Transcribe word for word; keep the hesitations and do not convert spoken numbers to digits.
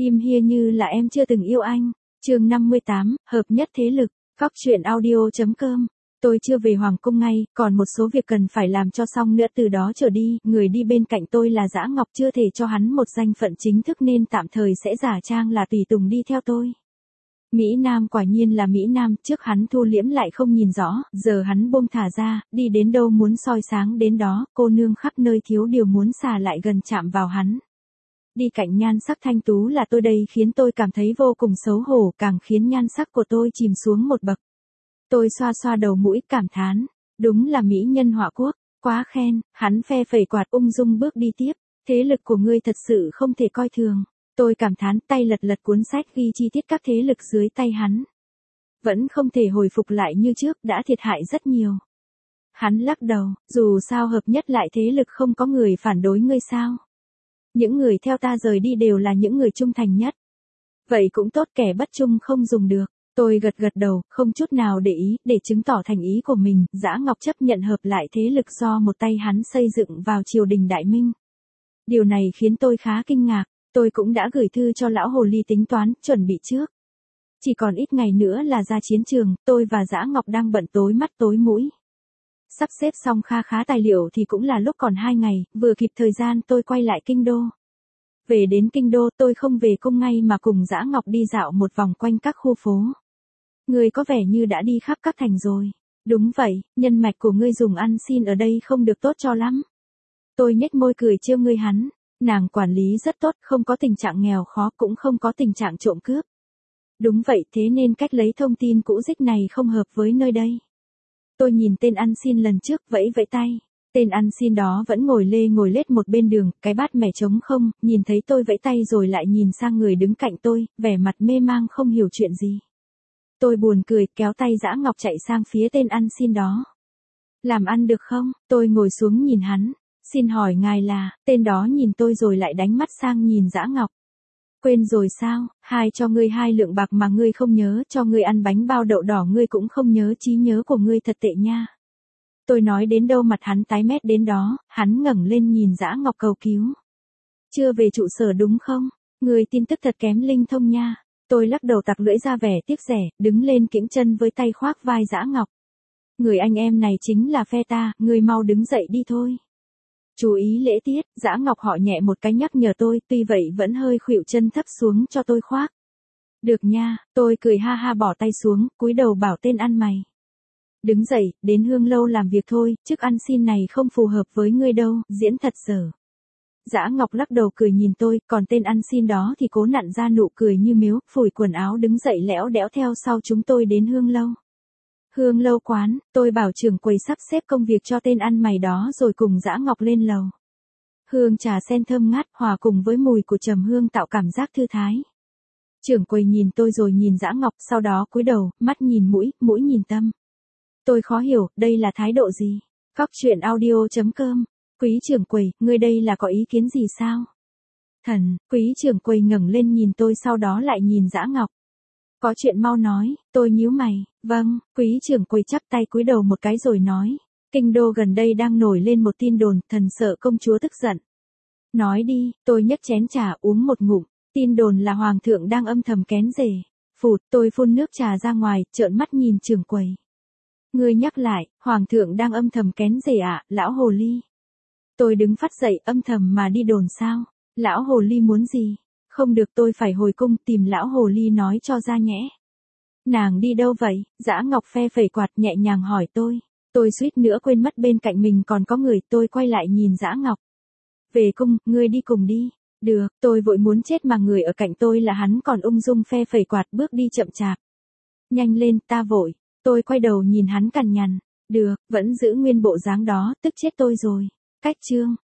Im hia như là em chưa từng yêu anh. Chương năm mươi tám, hợp nhất thế lực. Cóc truyện audio chấm com. Tôi chưa về hoàng cung ngay, còn một số việc cần phải làm cho xong nữa, từ đó trở đi, người đi bên cạnh tôi là Dã Ngọc, chưa thể cho hắn một danh phận chính thức nên tạm thời sẽ giả trang là tùy tùng đi theo tôi. Mỹ Nam quả nhiên là Mỹ Nam, trước hắn thu liễm lại không nhìn rõ, giờ hắn buông thả ra, đi đến đâu muốn soi sáng đến đó, cô nương khắp nơi thiếu điều muốn xà lại gần chạm vào hắn. Đi cạnh nhan sắc thanh tú là tôi đây khiến tôi cảm thấy vô cùng xấu hổ, càng khiến nhan sắc của tôi chìm xuống một bậc. Tôi xoa xoa đầu mũi cảm thán, đúng là mỹ nhân họa quốc, quá khen, hắn phe phẩy quạt ung dung bước đi tiếp, thế lực của ngươi thật sự không thể coi thường. Tôi cảm thán, tay lật lật cuốn sách ghi chi tiết các thế lực dưới tay hắn. Vẫn không thể hồi phục lại như trước, đã thiệt hại rất nhiều. Hắn lắc đầu, dù sao hợp nhất lại thế lực không có người phản đối ngươi sao. Những người theo ta rời đi đều là những người trung thành nhất. Vậy cũng tốt, kẻ bất trung không dùng được. Tôi gật gật đầu, không chút nào để ý, để chứng tỏ thành ý của mình, Dã Ngọc chấp nhận hợp lại thế lực do một tay hắn xây dựng vào triều đình Đại Minh. Điều này khiến tôi khá kinh ngạc, tôi cũng đã gửi thư cho lão hồ ly tính toán, chuẩn bị trước. Chỉ còn ít ngày nữa là ra chiến trường, tôi và Dã Ngọc đang bận tối mắt tối mũi. Sắp xếp xong kha khá tài liệu thì cũng là lúc còn hai ngày, vừa kịp thời gian tôi quay lại kinh đô. Về đến kinh đô tôi không về cung ngay mà cùng Dã Ngọc đi dạo một vòng quanh các khu phố. Ngươi có vẻ như đã đi khắp các thành rồi. Đúng vậy, nhân mạch của ngươi dùng ăn xin ở đây không được tốt cho lắm. Tôi nhếch môi cười trêu ngươi hắn, nàng quản lý rất tốt, không có tình trạng nghèo khó cũng không có tình trạng trộm cướp. Đúng vậy, thế nên cách lấy thông tin cũ dích này không hợp với nơi đây. Tôi nhìn tên ăn xin lần trước vẫy vẫy tay. Tên ăn xin đó vẫn ngồi lê ngồi lết một bên đường, cái bát mẻ trống không, nhìn thấy tôi vẫy tay rồi lại nhìn sang người đứng cạnh tôi, vẻ mặt mê mang không hiểu chuyện gì. Tôi buồn cười, kéo tay Dã Ngọc chạy sang phía tên ăn xin đó. Làm ăn được không? Tôi ngồi xuống nhìn hắn. Xin hỏi ngài là, tên đó nhìn tôi rồi lại đánh mắt sang nhìn Dã Ngọc. Quên rồi sao, hai cho ngươi hai lượng bạc mà ngươi không nhớ, cho ngươi ăn bánh bao đậu đỏ ngươi cũng không nhớ, trí nhớ của ngươi thật tệ nha. Tôi nói đến đâu mặt hắn tái mét đến đó, hắn ngẩng lên nhìn Dã Ngọc cầu cứu. Chưa về trụ sở đúng không? Người tin tức thật kém linh thông nha. Tôi lắc đầu tặc lưỡi ra vẻ tiếc rẻ, đứng lên kiễng chân với tay khoác vai Dã Ngọc. Người anh em này chính là phe ta, người mau đứng dậy đi thôi. Chú ý lễ tiết, Dã Ngọc họ nhẹ một cái nhắc nhở tôi, tuy vậy vẫn hơi khuỵu chân thấp xuống cho tôi khoác. Được nha, tôi cười ha ha bỏ tay xuống, cúi đầu bảo tên ăn mày. Đứng dậy, đến Hương Lâu làm việc thôi, chức ăn xin này không phù hợp với ngươi đâu, diễn thật dở. Dã Ngọc lắc đầu cười nhìn tôi, còn tên ăn xin đó thì cố nặn ra nụ cười như miếu, phủi quần áo đứng dậy lẽo đẽo theo sau chúng tôi đến Hương Lâu. Hương Lâu quán, tôi bảo trưởng quầy sắp xếp công việc cho tên ăn mày đó rồi cùng Dã Ngọc lên lầu. Hương trà sen thơm ngát hòa cùng với mùi của trầm hương tạo cảm giác thư thái. Trưởng quầy nhìn tôi rồi nhìn Dã Ngọc, sau đó cúi đầu, mắt nhìn mũi, mũi nhìn tâm. Tôi khó hiểu, đây là thái độ gì? Cóc truyện audio chấm com. Quý trưởng quầy, ngươi đây là có ý kiến gì sao? Thần, quý trưởng quầy ngẩng lên nhìn tôi sau đó lại nhìn Dã Ngọc. Có chuyện mau nói, tôi nhíu mày. Vâng, quý trưởng quầy chắp tay cúi đầu một cái rồi nói. Kinh đô gần đây đang nổi lên một tin đồn, thần sợ công chúa tức giận. Nói đi, tôi nhấc chén trà uống một ngụm. Tin đồn là hoàng thượng đang âm thầm kén rể. Phụt, tôi phun nước trà ra ngoài, trợn mắt nhìn trưởng quầy. Ngươi nhắc lại, hoàng thượng đang âm thầm kén rể ạ, lão hồ ly. Tôi đứng phát dậy, âm thầm mà đi đồn sao? Lão hồ ly muốn gì? Không được, tôi phải hồi cung tìm lão hồ ly nói cho ra nhẽ. Nàng đi đâu vậy? Dã Ngọc phe phẩy quạt nhẹ nhàng hỏi tôi. Tôi suýt nữa quên mất bên cạnh mình còn có người, tôi quay lại nhìn Dã Ngọc. Về cung, ngươi đi cùng đi. Được, tôi vội muốn chết mà người ở cạnh tôi là hắn còn ung dung phe phẩy quạt bước đi chậm chạp. Nhanh lên, ta vội. Tôi quay đầu nhìn hắn cằn nhằn. Được, vẫn giữ nguyên bộ dáng đó, tức chết tôi rồi. Cách chương.